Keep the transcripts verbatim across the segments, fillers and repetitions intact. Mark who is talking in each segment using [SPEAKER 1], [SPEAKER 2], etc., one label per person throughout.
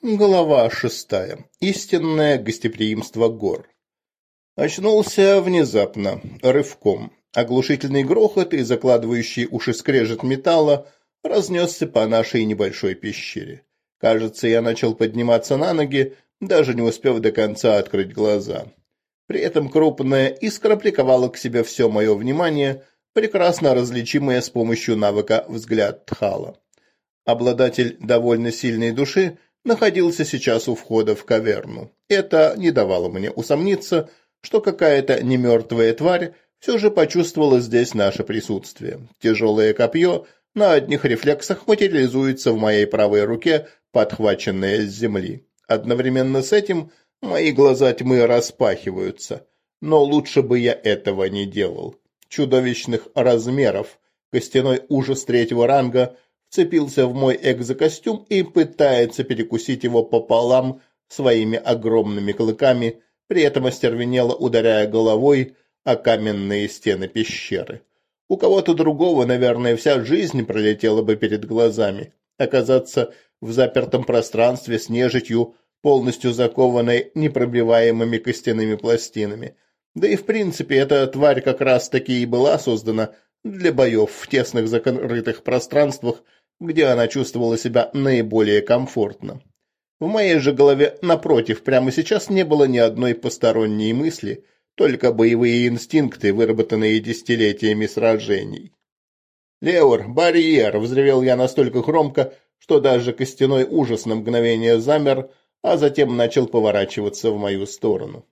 [SPEAKER 1] Глава шестая. Истинное гостеприимство гор. Очнулся внезапно, рывком. Оглушительный грохот и закладывающий уши скрежет металла разнесся по нашей небольшой пещере. Кажется, я начал подниматься на ноги, даже не успев до конца открыть глаза. При этом крупная искра приковала к себе все мое внимание, прекрасно различимое с помощью навыка «Взгляд Тхала». Обладатель довольно сильной души находился сейчас у входа в каверну. Это не давало мне усомниться, что какая-то немертвая тварь все же почувствовала здесь наше присутствие. Тяжелое копье на одних рефлексах материализуется в моей правой руке, подхваченное с земли. Одновременно с этим мои глаза тьмы распахиваются, но лучше бы я этого не делал. Чудовищных размеров костяной ужас третьего ранга вцепился в мой экзокостюм и пытается перекусить его пополам своими огромными клыками, при этом остервенело ударяя головой о каменные стены пещеры. У кого-то другого, наверное, вся жизнь пролетела бы перед глазами. Оказаться в запертом пространстве с нежитью, полностью закованной непробиваемыми костяными пластинами. Да и в принципе эта тварь как раз-таки и была создана для боев в тесных закрытых пространствах, где она чувствовала себя наиболее комфортно. В моей же голове, напротив, прямо сейчас не было ни одной посторонней мысли, только боевые инстинкты, выработанные десятилетиями сражений. «Леор, барьер!» – взревел я настолько громко, что даже костяной ужас на мгновение замер, а затем начал поворачиваться в мою сторону.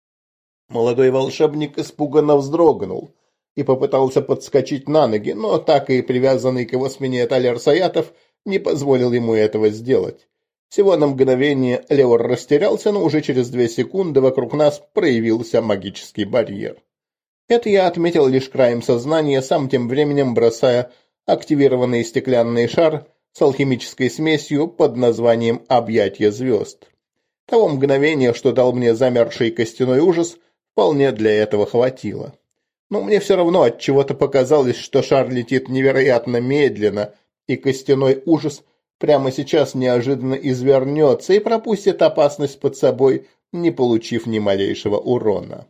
[SPEAKER 1] Молодой волшебник испуганно вздрогнул и попытался подскочить на ноги, но так и привязанный к его спине Талер Саятов не позволил ему этого сделать. Всего на мгновение Леор растерялся, но уже через две секунды вокруг нас проявился магический барьер. Это я отметил лишь краем сознания, сам тем временем бросая активированный стеклянный шар с алхимической смесью под названием «Объятье звезд». Того мгновения, что дал мне замерший костяной ужас, вполне для этого хватило. Но мне все равно от чего-то показалось, что шар летит невероятно медленно, и костяной ужас прямо сейчас неожиданно извернется и пропустит опасность под собой, не получив ни малейшего урона.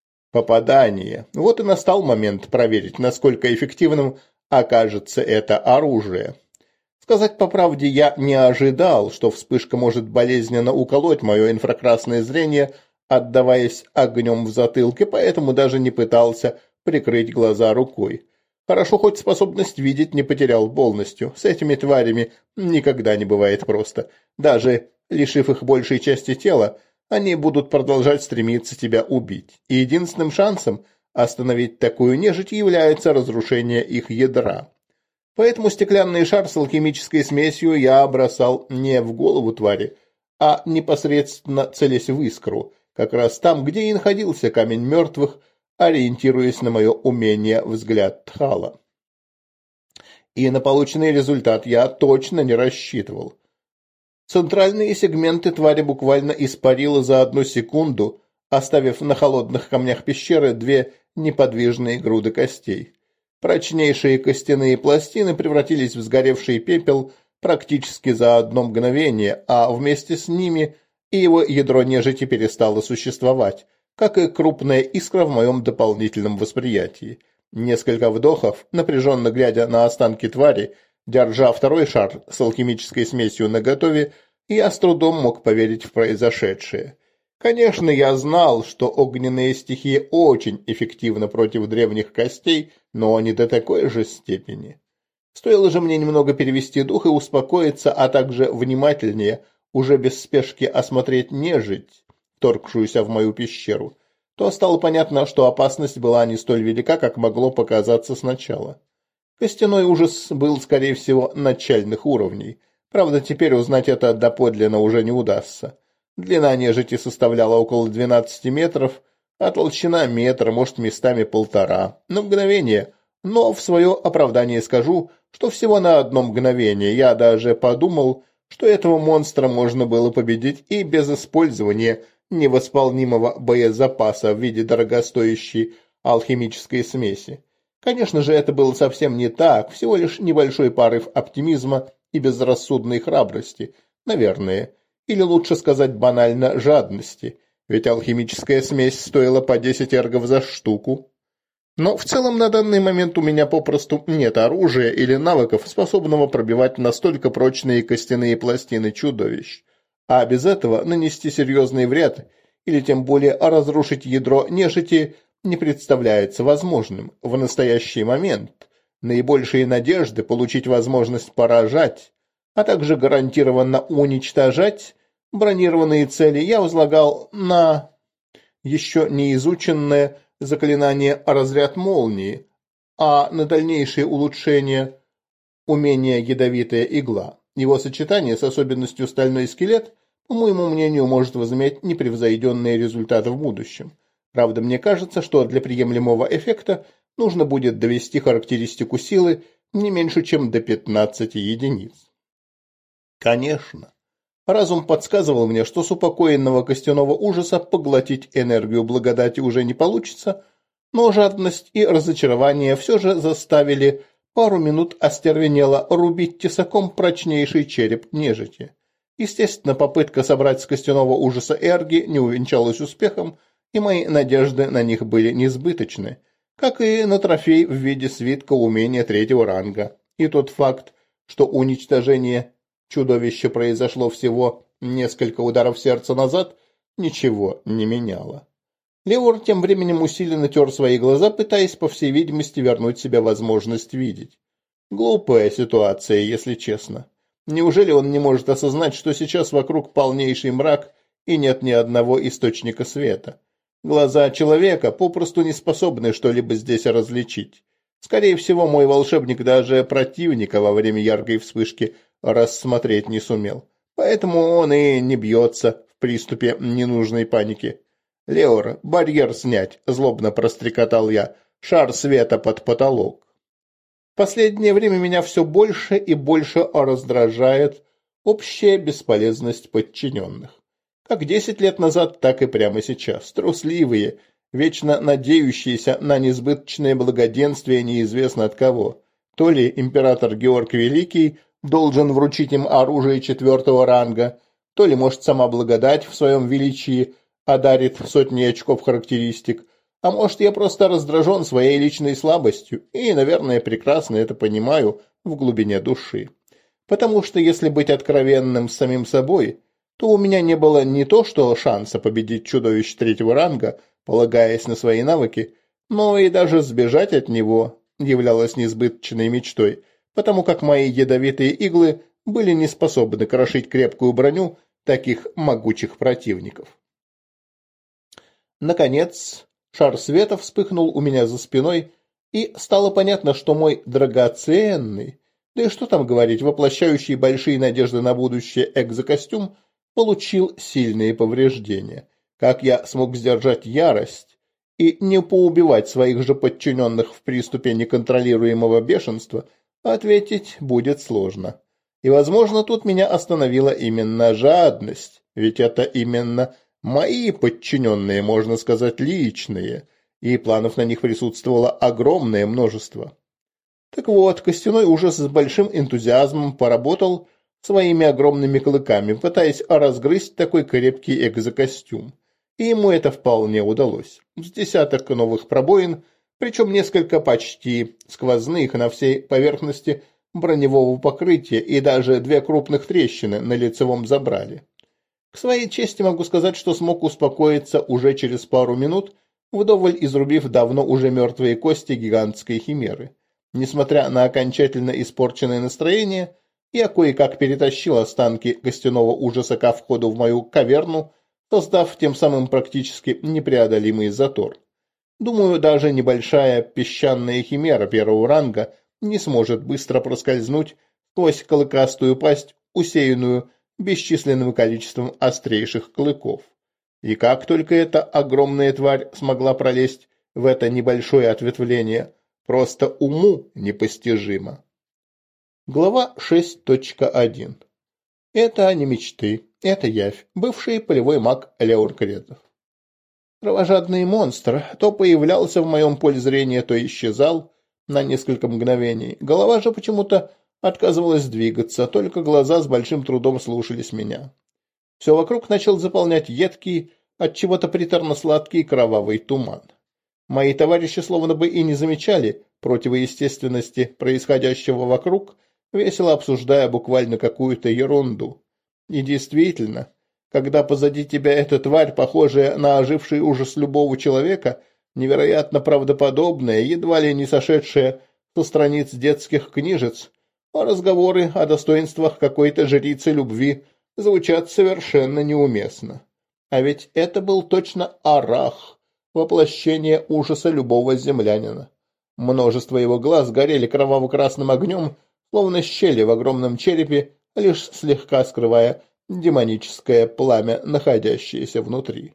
[SPEAKER 1] Попадание. Вот и настал момент проверить, насколько эффективным окажется это оружие. Сказать по правде, я не ожидал, что вспышка может болезненно уколоть мое инфракрасное зрение, отдаваясь огнем в затылке, поэтому даже не пытался прикрыть глаза рукой. Хорошо, хоть способность видеть не потерял полностью. С этими тварями никогда не бывает просто. Даже лишив их большей части тела, они будут продолжать стремиться тебя убить. И единственным шансом остановить такую нежить является разрушение их ядра. Поэтому стеклянный шар с алхимической смесью я бросал не в голову твари, а непосредственно целясь в искру, как раз там, где и находился камень мертвых, ориентируясь на мое умение «Взгляд Тхала». И на полученный результат я точно не рассчитывал. Центральные сегменты твари буквально испарило за одну секунду, оставив на холодных камнях пещеры две неподвижные груды костей. Прочнейшие костяные пластины превратились в сгоревший пепел практически за одно мгновение, а вместе с ними и его ядро нежити перестало существовать, как и крупная искра в моем дополнительном восприятии. Несколько вдохов, напряженно глядя на останки твари, держа второй шар с алхимической смесью наготове, я с трудом мог поверить в произошедшее. Конечно, я знал, что огненные стихии очень эффективны против древних костей, но не до такой же степени. Стоило же мне немного перевести дух и успокоиться, а также внимательнее, уже без спешки осмотреть нежить, вторгшуюся в мою пещеру, то стало понятно, что опасность была не столь велика, как могло показаться сначала. Костяной ужас был, скорее всего, начальных уровней. Правда, теперь узнать это доподлинно уже не удастся. Длина нежити составляла около двенадцати метров, а толщина метра, может, местами полтора. На мгновение. Но в свое оправдание скажу, что всего на одно мгновение я даже подумал, что этого монстра можно было победить и без использования невосполнимого боезапаса в виде дорогостоящей алхимической смеси. Конечно же, это было совсем не так, всего лишь небольшой порыв оптимизма и безрассудной храбрости, наверное. или лучше сказать банально жадности, ведь алхимическая смесь стоила по десять эргов за штуку. Но в целом на данный момент у меня попросту нет оружия или навыков, способного пробивать настолько прочные костяные пластины чудовищ. А без этого нанести серьезный вред или тем более разрушить ядро нежити не представляется возможным. В настоящий момент наибольшие надежды получить возможность поражать, а также гарантированно уничтожать бронированные цели я возлагал на еще не изученное заклинание «Разряд молнии», а на дальнейшее улучшение умения «Ядовитая игла». Его сочетание с особенностью «Стальной скелет», по моему мнению, может возыметь непревзойденные результаты в будущем. Правда, мне кажется, что для приемлемого эффекта нужно будет довести характеристику силы не меньше, чем до пятнадцати единиц. Конечно, разум подсказывал мне, что с упокоенного костяного ужаса поглотить энергию благодати уже не получится, но жадность и разочарование все же заставили пару минут остервенело рубить тесаком прочнейший череп нежити. Естественно, попытка собрать с костяного ужаса эрги не увенчалась успехом, и мои надежды на них были несбыточны, как и на трофей в виде свитка умения третьего ранга. И тот факт, что уничтожение чудовища произошло всего несколько ударов сердца назад, ничего не меняло. Леор тем временем усиленно тер свои глаза, пытаясь, по всей видимости, вернуть себе возможность видеть. Глупая ситуация, если честно. Неужели он не может осознать, что сейчас вокруг полнейший мрак и нет ни одного источника света? Глаза человека попросту не способны что-либо здесь различить. Скорее всего, мой волшебник даже противника во время яркой вспышки рассмотреть не сумел. Поэтому он и не бьется в приступе ненужной паники. «Леор, барьер снять!» – злобно прострекотал я. «Шар света под потолок!» В последнее время меня все больше и больше раздражает общая бесполезность подчиненных. Как десять лет назад, так и прямо сейчас. Трусливые, вечно надеющиеся на несбыточное благоденствие неизвестно от кого. То ли император Георг Великий должен вручить им оружие четвертого ранга, то ли, может, сама благодать в своем величии одарит сотни очков характеристик, а может, я просто раздражен своей личной слабостью и, наверное, прекрасно это понимаю в глубине души. Потому что, если быть откровенным с самим собой, то у меня не было не то что шанса победить чудовищ третьего ранга, полагаясь на свои навыки, но и даже сбежать от него являлось несбыточной мечтой, потому как мои ядовитые иглы были не способны крошить крепкую броню таких могучих противников. Наконец, шар света вспыхнул у меня за спиной, и стало понятно, что мой драгоценный, да и что там говорить, воплощающий большие надежды на будущее экзокостюм, получил сильные повреждения. Как я смог сдержать ярость и не поубивать своих же подчиненных в приступе неконтролируемого бешенства, ответить будет сложно. И, возможно, тут меня остановила именно жадность, ведь это именно мои подчиненные, можно сказать, личные, и планов на них присутствовало огромное множество. Так вот, костяной ужас с большим энтузиазмом поработал своими огромными клыками, пытаясь разгрызть такой крепкий экзокостюм. И ему это вполне удалось. С десяток новых пробоин, причем несколько почти сквозных на всей поверхности броневого покрытия и даже две крупных трещины на лицевом забрале. К своей чести могу сказать, что смог успокоиться уже через пару минут, вдоволь изрубив давно уже мертвые кости гигантской химеры. Несмотря на окончательно испорченное настроение, я кое-как перетащил останки костяного ужаса ко входу в мою каверну, создав тем самым практически непреодолимый затор. Думаю, даже небольшая песчаная химера первого ранга не сможет быстро проскользнуть сквозь клыкастую пасть, усеянную бесчисленным количеством острейших клыков. И как только эта огромная тварь смогла пролезть в это небольшое ответвление, просто уму непостижимо. Глава шесть точка один. Это не мечты, это явь, бывший полевой маг Леор Кретов. Кровожадный монстр то появлялся в моем поле зрения, то исчезал на несколько мгновений. Голова же почему-то отказывалась двигаться, только глаза с большим трудом слушались меня. Все вокруг начал заполнять едкий, от чего-то приторно-сладкий кровавый туман. Мои товарищи словно бы и не замечали противоестественности происходящего вокруг, весело обсуждая буквально какую-то ерунду. И действительно, когда позади тебя эта тварь, похожая на оживший ужас любого человека, невероятно правдоподобная, едва ли не сошедшая со страниц детских книжец, а разговоры о достоинствах какой-то жрицы любви звучат совершенно неуместно. А ведь это был точно Арах, воплощение ужаса любого землянина. Множество его глаз горели кроваво-красным огнем, словно щели в огромном черепе, лишь слегка скрывая демоническое пламя, находящееся внутри.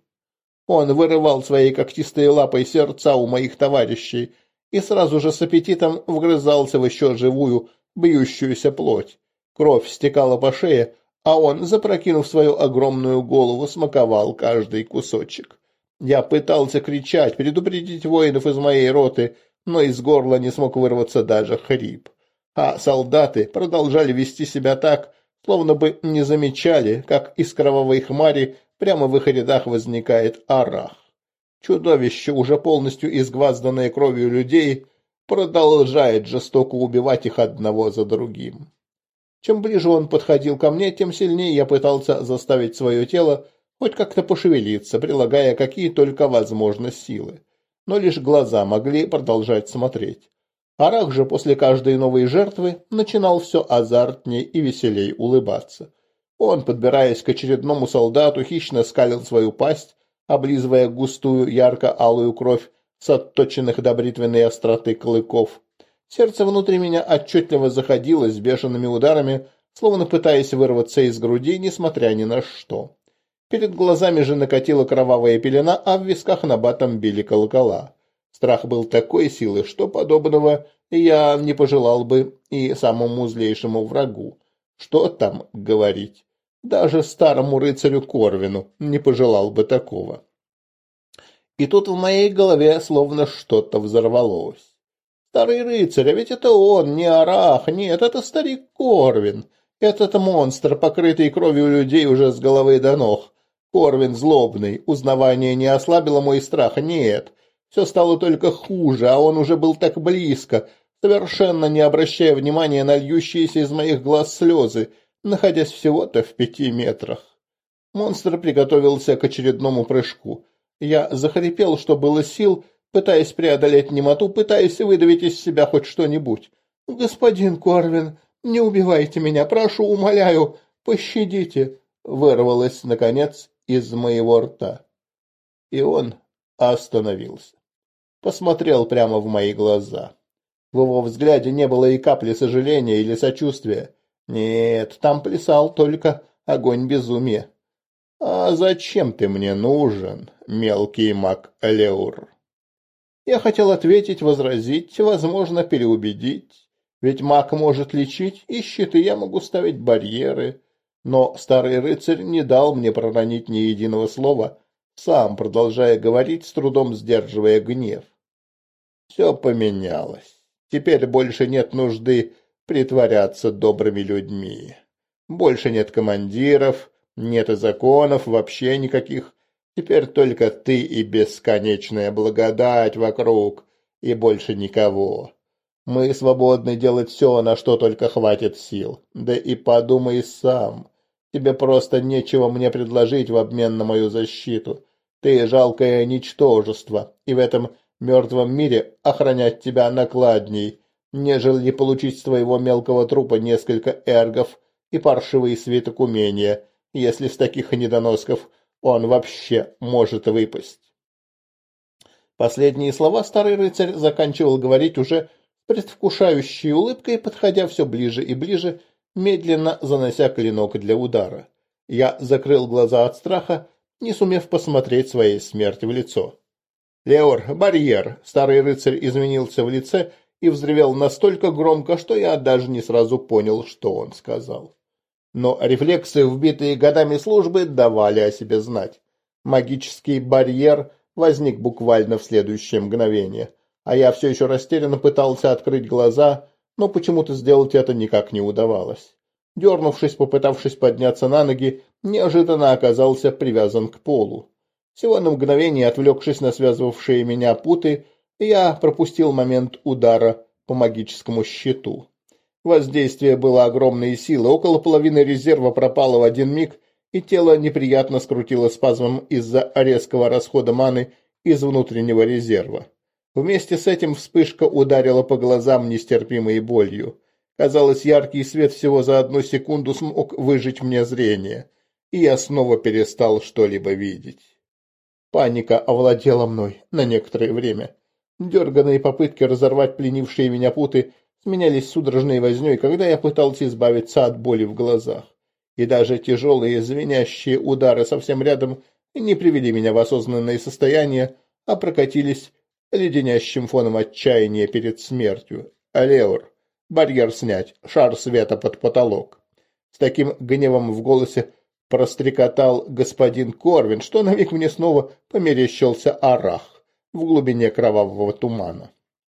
[SPEAKER 1] Он вырывал своей когтистой лапой сердца у моих товарищей и сразу же с аппетитом вгрызался в еще живую, бьющуюся плоть. Кровь стекала по шее, а он, запрокинув свою огромную голову, смаковал каждый кусочек. Я пытался кричать, предупредить воинов из моей роты, но из горла не смог вырваться даже хрип. А солдаты продолжали вести себя так, словно бы не замечали, как из кровавой хмари прямо в их рядах возникает Арах. Чудовище, уже полностью изгвазданное кровью людей, продолжает жестоко убивать их одного за другим. Чем ближе он подходил ко мне, тем сильнее я пытался заставить свое тело хоть как-то пошевелиться, прилагая какие только возможны силы. Но лишь глаза могли продолжать смотреть. Арах же после каждой новой жертвы начинал все азартнее и веселей улыбаться. Он, подбираясь к очередному солдату, хищно скалил свою пасть, облизывая густую ярко-алую кровь с отточенных до бритвенной остроты клыков. Сердце внутри меня отчетливо заходилось бешеными ударами, словно пытаясь вырваться из груди, несмотря ни на что. Перед глазами же накатила кровавая пелена, а в висках набатом били колокола. Страх был такой силы, что подобного я не пожелал бы и самому злейшему врагу. Что там говорить? Даже старому рыцарю Корвину не пожелал бы такого. И тут в моей голове словно что-то взорвалось. Старый рыцарь, а ведь это он, не Арах, нет, это старик Корвин. Этот монстр, покрытый кровью людей уже с головы до ног. Корвин злобный, узнавание не ослабило мой страх, нет. Все стало только хуже, а он уже был так близко, совершенно не обращая внимания на льющиеся из моих глаз слезы, находясь всего-то в пяти метрах. Монстр приготовился к очередному прыжку. Я захрипел, что было сил, пытаясь преодолеть немоту, пытаясь выдавить из себя хоть что-нибудь. «Господин Корвин, не убивайте меня, прошу, умоляю, пощадите!» вырвалось, наконец, из моего рта. И он остановился. Посмотрел прямо в мои глаза. В его взгляде не было и капли сожаления или сочувствия. Нет, там плясал только огонь безумия. «А зачем ты мне нужен, мелкий маг Элеур?» Я хотел ответить, возразить, возможно, переубедить. Ведь маг может лечить, и щиты я могу ставить барьеры. Но старый рыцарь не дал мне проронить ни единого слова, сам продолжая говорить, с трудом сдерживая гнев. Все поменялось. Теперь больше нет нужды притворяться добрыми людьми. Больше нет командиров, нет и законов, вообще никаких. Теперь только ты и бесконечная благодать вокруг, и больше никого. Мы свободны делать все, на что только хватит сил. Да и подумай сам. Тебе просто нечего мне предложить в обмен на мою защиту. Ты жалкое ничтожество, и в этом мертвом мире охранять тебя накладней, нежели получить с твоего мелкого трупа несколько эргов и паршивый свиток умения, если с таких недоносков он вообще может выпасть. Последние слова старый рыцарь заканчивал говорить уже с предвкушающей улыбкой, подходя все ближе и ближе, медленно занося клинок для удара. Я закрыл глаза от страха, не сумев посмотреть своей смерти в лицо. «Леор, барьер!» Старый рыцарь изменился в лице и взревел настолько громко, что я даже не сразу понял, что он сказал. Но рефлексы, вбитые годами службы, давали о себе знать. Магический барьер возник буквально в следующее мгновение, а я все еще растерянно пытался открыть глаза, но почему-то сделать это никак не удавалось. Дернувшись, попытавшись подняться на ноги, неожиданно оказался привязан к полу. Всего на мгновение, отвлекшись на связывавшие меня путы, я пропустил момент удара по магическому щиту. Воздействие было огромной силы, около половины резерва пропало в один миг, и тело неприятно скрутило спазмом из-за резкого расхода маны из внутреннего резерва. Вместе с этим вспышка ударила по глазам нестерпимой болью. Казалось, яркий свет всего за одну секунду смог выжечь мне зрение, и я снова перестал что-либо видеть. Паника овладела мной на некоторое время. Дерганные попытки разорвать пленившие меня путы сменялись судорожной вознёй, когда я пытался избавиться от боли в глазах. И даже тяжелые звенящие удары совсем рядом не привели меня в осознанное состояние, а прокатились леденящим фоном отчаяния перед смертью. «Алеур, барьер снять, шар света под потолок». С таким гневом в голосе прострекотал господин Корвин, что на миг мне снова померещился Арах в глубине кровавого тумана.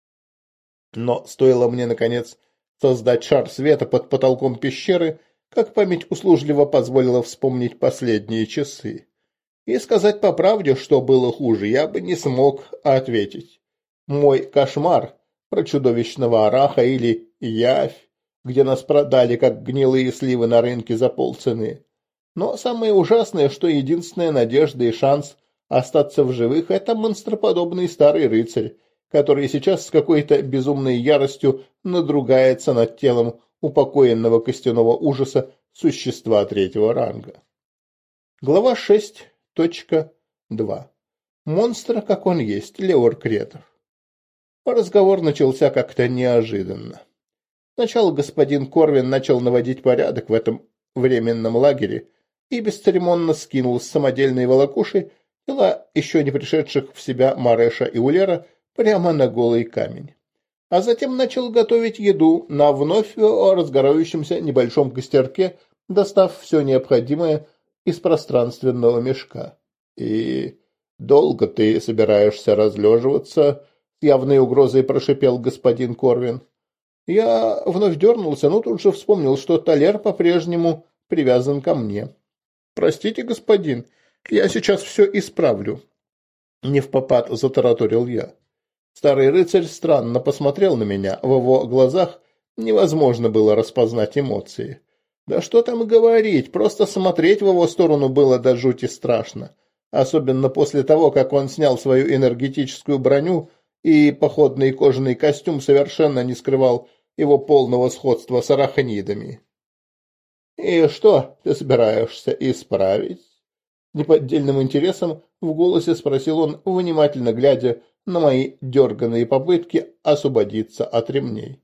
[SPEAKER 1] Но стоило мне, наконец, создать шар света под потолком пещеры, как память услужливо позволила вспомнить последние часы. И сказать по правде, что было хуже, я бы не смог ответить. Мой кошмар про чудовищного Араха или явь, где нас продали как гнилые сливы на рынке за полцены. Но самое ужасное, что единственная надежда и шанс остаться в живых – это монстроподобный старый рыцарь, который сейчас с какой-то безумной яростью надругается над телом упокоенного костяного ужаса существа третьего ранга. Глава шесть точка два. Монстр, как он есть, Леор Кретов. Разговор начался как-то неожиданно. Сначала господин Корвин начал наводить порядок в этом временном лагере и бесцеремонно скинул с самодельной волокуши тела еще не пришедших в себя Мареша и Улера прямо на голый камень. А затем начал готовить еду на вновь разгорающемся небольшом костерке, достав все необходимое из пространственного мешка. «И долго ты собираешься разлеживаться?» — с явной угрозой прошипел господин Корвин. Я вновь дернулся, но тут же вспомнил, что Талер по-прежнему привязан ко мне. «Простите, господин, я сейчас все исправлю», — невпопад затараторил я. Старый рыцарь странно посмотрел на меня, в его глазах невозможно было распознать эмоции. Да что там говорить, просто смотреть в его сторону было до жути страшно, особенно после того, как он снял свою энергетическую броню, и походный кожаный костюм совершенно не скрывал его полного сходства с арахнидами. «И что ты собираешься исправить?» Неподдельным интересом в голосе спросил он, внимательно глядя на мои дерганные попытки освободиться от ремней.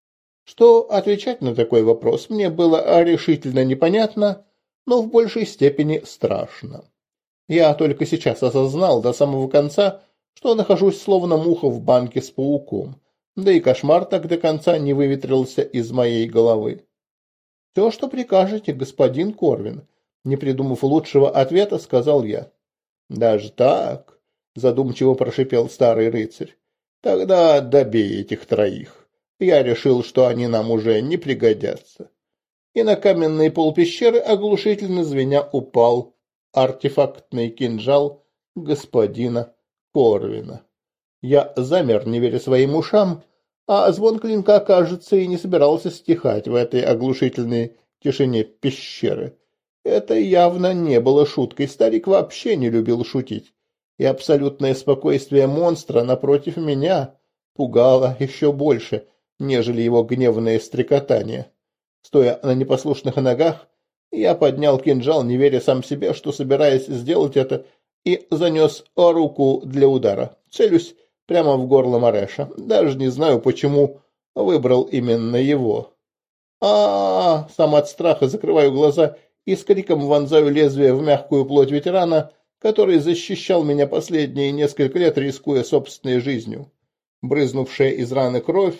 [SPEAKER 1] Что отвечать на такой вопрос мне было решительно непонятно, но в большей степени страшно. Я только сейчас осознал до самого конца, что нахожусь словно муха в банке с пауком, да и кошмар так до конца не выветрился из моей головы. «Все, что прикажете, господин Корвин», не придумав лучшего ответа, сказал я. «Даже так?» — задумчиво прошипел старый рыцарь. «Тогда добей этих троих. Я решил, что они нам уже не пригодятся». И на каменный пол пещеры оглушительно звеня упал артефактный кинжал господина Корвина. Я замер, не веря своим ушам, а звон клинка, кажется, и не собирался стихать в этой оглушительной тишине пещеры. Это явно не было шуткой, старик вообще не любил шутить, и абсолютное спокойствие монстра напротив меня пугало еще больше, нежели его гневное стрекотание. Стоя на непослушных ногах, я поднял кинжал, не веря сам себе, что собираюсь сделать это, и занес руку для удара. Целюсь прямо в горло Мареша. Даже не знаю, почему выбрал именно его. А, -а, -а сам от страха закрываю глаза и с криком вонзаю лезвие в мягкую плоть ветерана, который защищал меня последние несколько лет, рискуя собственной жизнью. Брызнувшая из раны кровь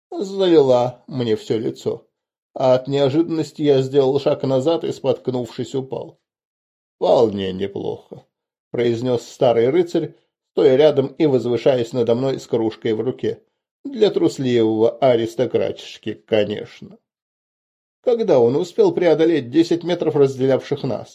[SPEAKER 1] залила мне все лицо. А от неожиданности я сделал шаг назад и, споткнувшись, упал. «Вполне неплохо», — произнес старый рыцарь, стоя рядом и возвышаясь надо мной с кружкой в руке. «Для трусливого аристократишки, конечно». Когда он успел преодолеть десять метров, разделявших нас?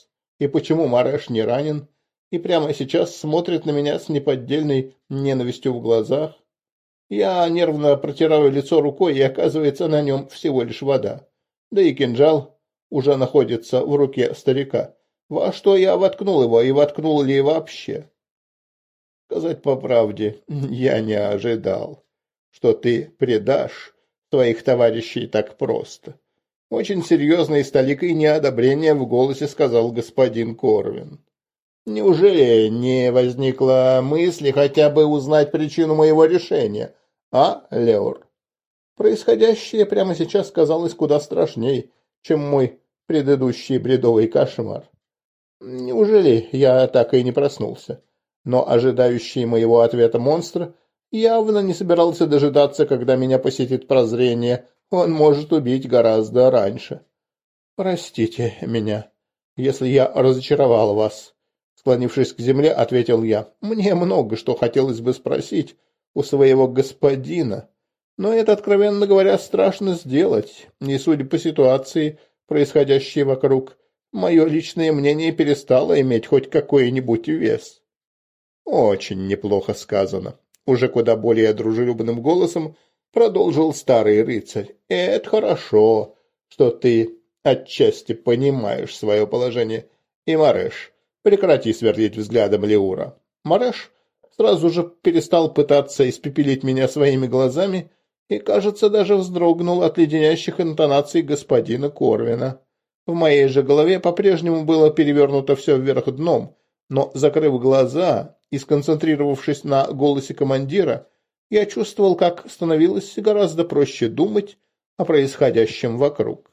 [SPEAKER 1] И почему Мареш не ранен и прямо сейчас смотрит на меня с неподдельной ненавистью в глазах? Я нервно протираю лицо рукой, и оказывается, на нем всего лишь вода. Да и кинжал уже находится в руке старика. Во что я воткнул его, и воткнул ли вообще? Сказать по правде, я не ожидал, что ты предашь своих товарищей так просто. Очень серьезно и с толикой неодобрения в голосе сказал господин Корвин. Неужели не возникла мысли хотя бы узнать причину моего решения, а, Леор? Происходящее прямо сейчас казалось куда страшней, чем мой предыдущий бредовый кошмар. Неужели я так и не проснулся? Но ожидающий моего ответа монстр явно не собирался дожидаться, когда меня посетит прозрение. Он может убить гораздо раньше. Простите меня, если я разочаровал вас. Склонившись к земле, ответил я. Мне много что хотелось бы спросить у своего господина, но это, откровенно говоря, страшно сделать. И, судя по ситуации, происходящей вокруг, мое личное мнение перестало иметь хоть какой-нибудь вес. Очень неплохо сказано. Уже куда более дружелюбным голосом продолжил старый рыцарь. Это хорошо, что ты отчасти понимаешь свое положение. И, Мареш, прекрати сверлить взглядом Леура. Мареш сразу же перестал пытаться испепелить меня своими глазами и, кажется, даже вздрогнул от леденящих интонаций господина Корвина. В моей же голове по-прежнему было перевернуто все вверх дном, но, закрыв глаза и сконцентрировавшись на голосе командира, я чувствовал, как становилось гораздо проще думать о происходящем вокруг.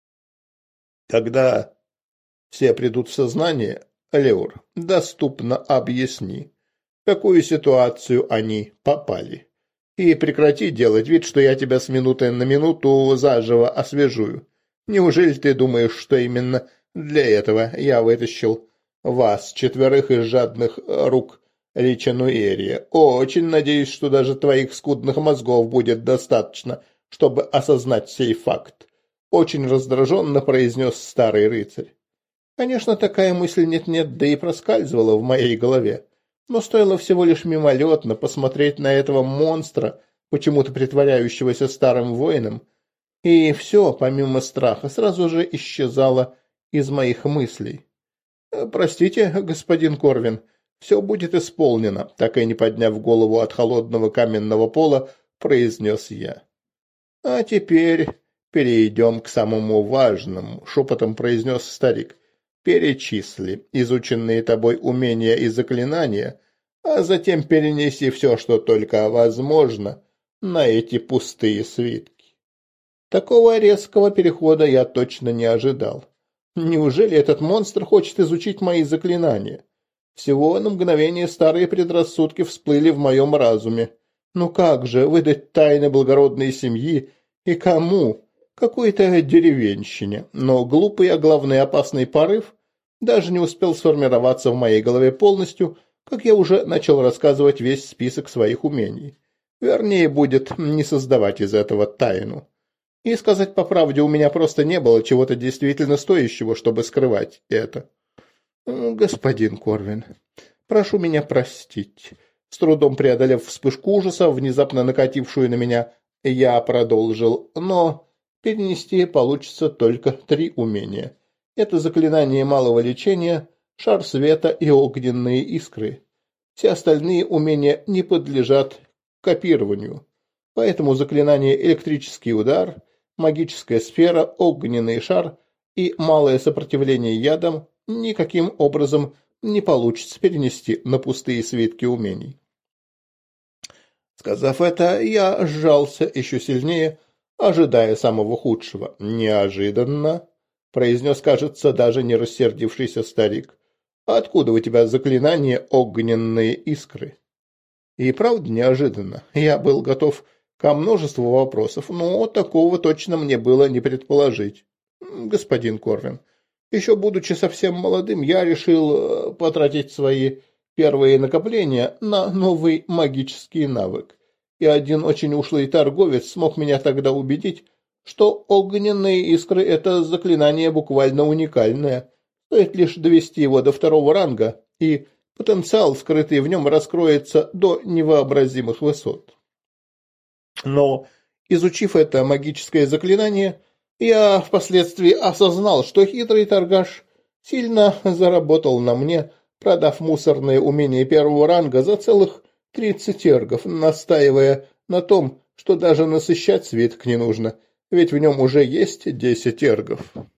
[SPEAKER 1] Когда все придут в сознание, Леур, доступно объясни, в какую ситуацию они попали. И прекрати делать вид, что я тебя с минуты на минуту заживо освежую. Неужели ты думаешь, что именно для этого я вытащил вас, четверых из жадных рук Рича Нуэрия? Очень надеюсь, что даже твоих скудных мозгов будет достаточно, чтобы осознать сей факт. Очень раздраженно произнес старый рыцарь. Конечно, такая мысль нет-нет, да и проскальзывала в моей голове. Но стоило всего лишь мимолетно посмотреть на этого монстра, почему-то притворяющегося старым воином, и все, помимо страха, сразу же исчезало из моих мыслей. «Простите, господин Корвин, все будет исполнено», так и не подняв голову от холодного каменного пола, произнес я. «А теперь перейдем к самому важному», — шепотом произнес старик. «Перечисли изученные тобой умения и заклинания, а затем перенеси все, что только возможно, на эти пустые свитки». Такого резкого перехода я точно не ожидал. Неужели этот монстр хочет изучить мои заклинания? Всего на мгновение старые предрассудки всплыли в моем разуме. Ну как же выдать тайны благородной семьи и кому? Какой-то деревенщине. Но глупый, а главное опасный порыв даже не успел сформироваться в моей голове полностью, как я уже начал рассказывать весь список своих умений. Вернее, будет не создавать из этого тайну. И сказать по правде, у меня просто не было чего-то действительно стоящего, чтобы скрывать это. Господин Корвин, прошу меня простить. С трудом преодолев вспышку ужаса, внезапно накатившую на меня, я продолжил, но перенести получится только три умения. Это заклинание малого лечения, шар света и огненные искры. Все остальные умения не подлежат копированию. Поэтому заклинание электрический удар, магическая сфера, огненный шар и малое сопротивление ядам никаким образом не получится перенести на пустые свитки умений. Сказав это, я сжался еще сильнее, ожидая самого худшего. «Неожиданно», — произнес, кажется, даже не рассердившийся старик. «Откуда у тебя заклинание огненные искры?» И правда неожиданно. Я был готов ко множеству вопросов, но такого точно мне было не предположить. Господин Корвин, еще будучи совсем молодым, я решил потратить свои первые накопления на новый магический навык. И один очень ушлый торговец смог меня тогда убедить, что огненные искры – это заклинание буквально уникальное, Стоит лишь довести его до второго ранга, и потенциал, скрытый в нем, раскроется до невообразимых высот. Но, изучив это магическое заклинание, я впоследствии осознал, что хитрый торгаш сильно заработал на мне, продав мусорные умения первого ранга за целых тридцать эргов, настаивая на том, что даже насыщать свиток не нужно, ведь в нем уже есть десять эргов.